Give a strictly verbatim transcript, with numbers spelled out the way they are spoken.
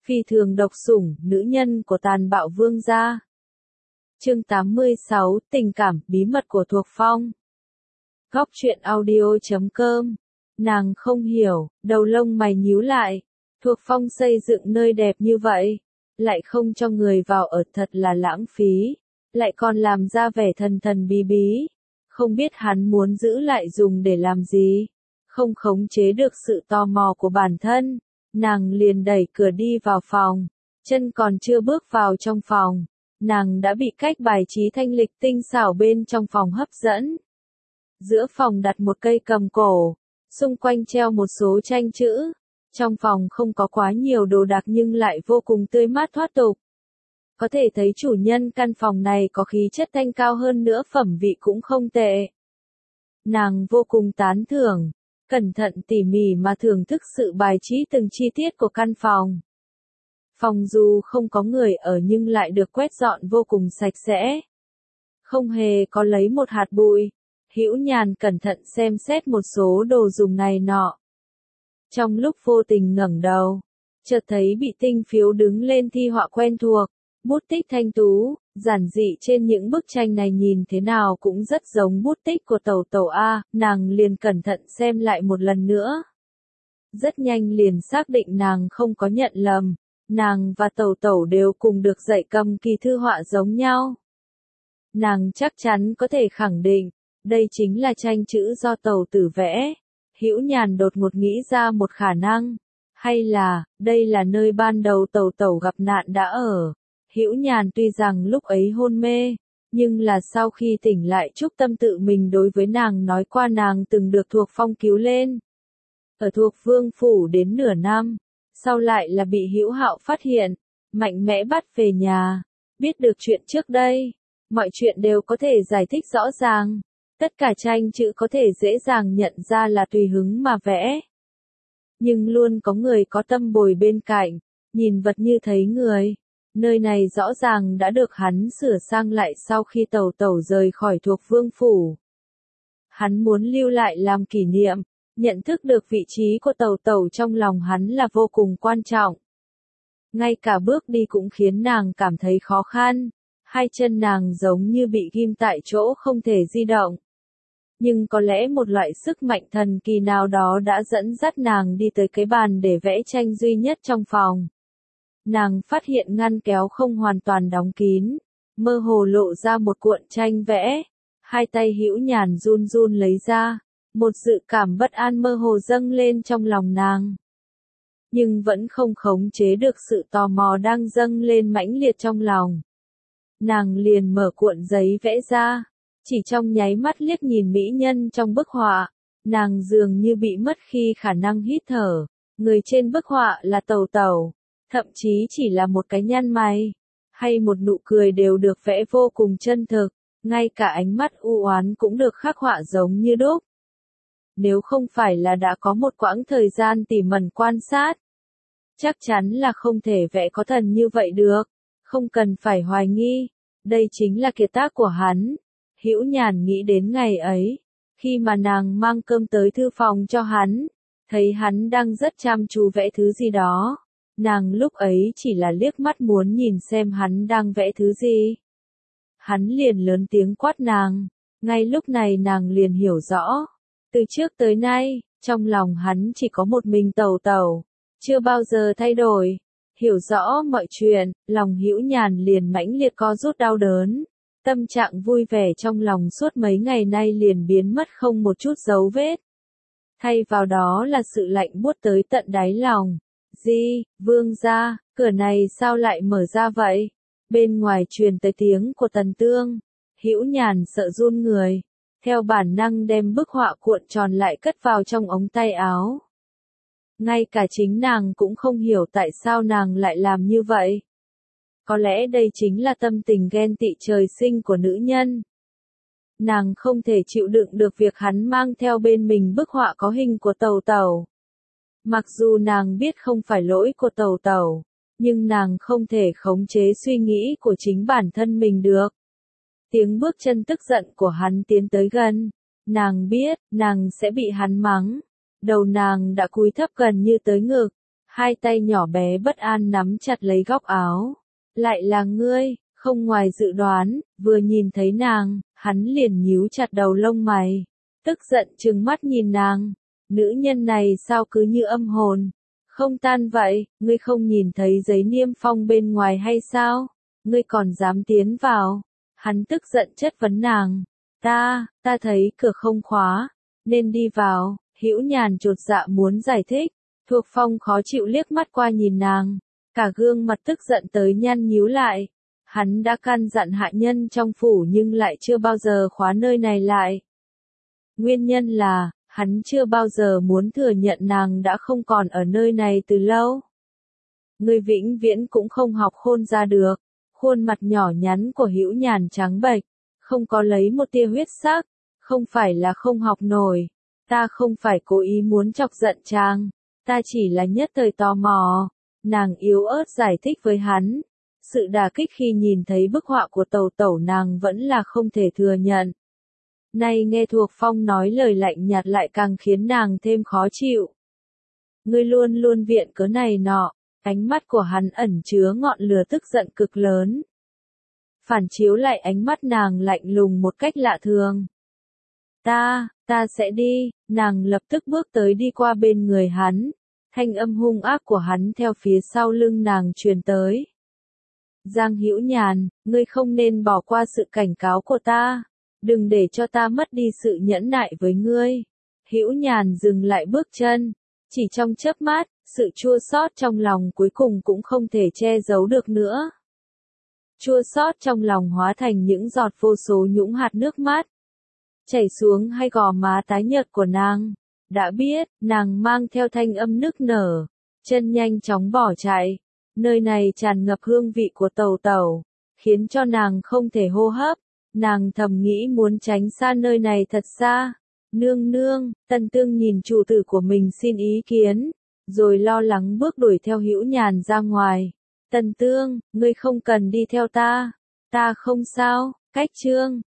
Phi thường độc sủng, nữ nhân của tàn bạo vương gia. Chương tám mươi sáu, tình cảm, bí mật của Thuộc Phong. Góc truyện audio chấm com. Nàng không hiểu, đầu lông mày nhíu lại. Thuộc Phong xây dựng nơi đẹp như vậy, lại không cho người vào ở, thật là lãng phí, lại còn làm ra vẻ thần thần bí bí. Không biết hắn muốn giữ lại dùng để làm gì, không khống chế được sự tò mò của bản thân. Nàng liền đẩy cửa đi vào phòng, chân còn chưa bước vào trong phòng, nàng đã bị cách bài trí thanh lịch tinh xảo bên trong phòng hấp dẫn. Giữa phòng đặt một cây cầm cổ, xung quanh treo một số tranh chữ. Trong phòng không có quá nhiều đồ đạc nhưng lại vô cùng tươi mát thoát tục. Có thể thấy chủ nhân căn phòng này có khí chất thanh cao, hơn nữa phẩm vị cũng không tệ. Nàng vô cùng tán thưởng, cẩn thận tỉ mỉ mà thưởng thức sự bài trí từng chi tiết của căn phòng. Phòng dù không có người ở nhưng lại được quét dọn vô cùng sạch sẽ. Không hề có lấy một hạt bụi. Hữu Nhàn cẩn thận xem xét một số đồ dùng này nọ. Trong lúc vô tình ngẩng đầu, chợt thấy bị tinh phiếu đứng lên thi họa quen thuộc, bút tích thanh tú, giản dị trên những bức tranh này nhìn thế nào cũng rất giống bút tích của Tẩu Tẩu a, nàng liền cẩn thận xem lại một lần nữa. Rất nhanh liền xác định nàng không có nhận lầm, nàng và Tẩu Tẩu đều cùng được dạy cầm kỳ thư họa giống nhau. Nàng chắc chắn có thể khẳng định, đây chính là tranh chữ do Tẩu Tử vẽ. Hữu Nhàn đột ngột nghĩ ra một khả năng, hay là, đây là nơi ban đầu Tẩu Tẩu gặp nạn đã ở. Hữu Nhàn tuy rằng lúc ấy hôn mê, nhưng là sau khi tỉnh lại Trúc Tâm tự mình đối với nàng nói qua nàng từng được Thuộc Phong cứu lên. Ở Thuộc Vương phủ đến nửa năm, sau lại là bị Hữu Hạo phát hiện, mạnh mẽ bắt về nhà, biết được chuyện trước đây, mọi chuyện đều có thể giải thích rõ ràng. Tất cả tranh chữ có thể dễ dàng nhận ra là tùy hứng mà vẽ. Nhưng luôn có người có tâm bồi bên cạnh, nhìn vật như thấy người. Nơi này rõ ràng đã được hắn sửa sang lại sau khi Tẩu Tẩu rời khỏi Thuộc Vương phủ. Hắn muốn lưu lại làm kỷ niệm, nhận thức được vị trí của Tẩu Tẩu trong lòng hắn là vô cùng quan trọng. Ngay cả bước đi cũng khiến nàng cảm thấy khó khăn, hai chân nàng giống như bị ghim tại chỗ không thể di động. Nhưng có lẽ một loại sức mạnh thần kỳ nào đó đã dẫn dắt nàng đi tới cái bàn để vẽ tranh duy nhất trong phòng. Nàng phát hiện ngăn kéo không hoàn toàn đóng kín, mơ hồ lộ ra một cuộn tranh vẽ. Hai tay Hữu Nhàn run run lấy ra, một dự cảm bất an mơ hồ dâng lên trong lòng nàng. Nhưng vẫn không khống chế được sự tò mò đang dâng lên mãnh liệt trong lòng. Nàng liền mở cuộn giấy vẽ ra. Chỉ trong nháy mắt liếc nhìn mỹ nhân trong bức họa, nàng dường như bị mất khi khả năng hít thở. Người trên bức họa là Tẩu Tẩu, thậm chí chỉ là một cái nhăn mày, hay một nụ cười đều được vẽ vô cùng chân thực, ngay cả ánh mắt u oán cũng được khắc họa giống như đúc. Nếu không phải là đã có một quãng thời gian tỉ mẩn quan sát, chắc chắn là không thể vẽ có thần như vậy được, không cần phải hoài nghi, đây chính là kiệt tác của hắn. Hữu Nhàn nghĩ đến ngày ấy, khi mà nàng mang cơm tới thư phòng cho hắn, thấy hắn đang rất chăm chú vẽ thứ gì đó. Nàng lúc ấy chỉ là liếc mắt muốn nhìn xem hắn đang vẽ thứ gì. Hắn liền lớn tiếng quát nàng, ngay lúc này nàng liền hiểu rõ. Từ trước tới nay, trong lòng hắn chỉ có một mình Tẩu Tẩu, chưa bao giờ thay đổi. Hiểu rõ mọi chuyện, lòng Hữu Nhàn liền mãnh liệt co rút đau đớn. Tâm trạng vui vẻ trong lòng suốt mấy ngày nay liền biến mất không một chút dấu vết. Thay vào đó là sự lạnh buốt tới tận đáy lòng. Di, Vương gia, cửa này sao lại mở ra vậy? Bên ngoài truyền tới tiếng của Tần Tương. Hữu Nhàn sợ run người, theo bản năng đem bức họa cuộn tròn lại cất vào trong ống tay áo. Ngay cả chính nàng cũng không hiểu tại sao nàng lại làm như vậy. Có lẽ đây chính là tâm tình ghen tị trời sinh của nữ nhân. Nàng không thể chịu đựng được việc hắn mang theo bên mình bức họa có hình của Tẩu Tẩu. Mặc dù nàng biết không phải lỗi của Tẩu Tẩu, nhưng nàng không thể khống chế suy nghĩ của chính bản thân mình được. Tiếng bước chân tức giận của hắn tiến tới gần. Nàng biết, nàng sẽ bị hắn mắng. Đầu nàng đã cúi thấp gần như tới ngực. hai tay nhỏ bé bất an nắm chặt lấy góc áo. Lại là ngươi, không ngoài dự đoán, vừa nhìn thấy nàng, hắn liền nhíu chặt đầu lông mày, tức giận trừng mắt nhìn nàng. Nữ nhân này sao cứ như âm hồn, không tan vậy, ngươi không nhìn thấy giấy niêm phong bên ngoài hay sao? Ngươi còn dám tiến vào? Hắn tức giận chất vấn nàng. Ta, ta thấy cửa không khóa, nên đi vào. Hữu Nhàn chột dạ muốn giải thích. Thuộc Phong khó chịu liếc mắt qua nhìn nàng, cả gương mặt tức giận tới nhăn nhíu lại. Hắn đã căn dặn hạ nhân trong phủ nhưng lại chưa bao giờ khóa nơi này lại. Nguyên nhân là, hắn chưa bao giờ muốn thừa nhận nàng đã không còn ở nơi này từ lâu. Ngươi vĩnh viễn cũng không học khôn ra được. Khuôn mặt nhỏ nhắn của Hữu Nhàn trắng bệch, không có lấy một tia huyết sắc, không phải là không học nổi. Ta không phải cố ý muốn chọc giận chàng, ta chỉ là nhất thời tò mò. Nàng yếu ớt giải thích với hắn. Sự đả kích khi nhìn thấy bức họa của Tẩu Tẩu nàng vẫn là không thể thừa nhận. Nay nghe Thuộc Phong nói lời lạnh nhạt lại càng khiến nàng thêm khó chịu. Ngươi luôn luôn viện cớ này nọ, ánh mắt của hắn ẩn chứa ngọn lửa tức giận cực lớn. Phản chiếu lại ánh mắt nàng lạnh lùng một cách lạ thường. Ta, ta sẽ đi, nàng lập tức bước tới đi qua bên người hắn. Thanh âm hung ác của hắn theo phía sau lưng nàng truyền tới. Giang Hữu Nhàn, ngươi không nên bỏ qua sự cảnh cáo của ta. Đừng để cho ta mất đi sự nhẫn nại với ngươi. Hữu Nhàn dừng lại bước chân. Chỉ trong chớp mắt, sự chua xót trong lòng cuối cùng cũng không thể che giấu được nữa. Chua xót trong lòng hóa thành những giọt vô số nhũng hạt nước mắt. Chảy xuống hai gò má tái nhợt của nàng. Đã biết, nàng mang theo thanh âm nức nở. Chân nhanh chóng bỏ chạy. Nơi này tràn ngập hương vị của Tẩu Tẩu, khiến cho nàng không thể hô hấp. Nàng thầm nghĩ muốn tránh xa nơi này thật xa. Nương nương, Tần Tương nhìn chủ tử của mình xin ý kiến, rồi lo lắng bước đuổi theo Hữu Nhàn ra ngoài. Tần Tương, ngươi không cần đi theo ta, ta không sao. Cách chương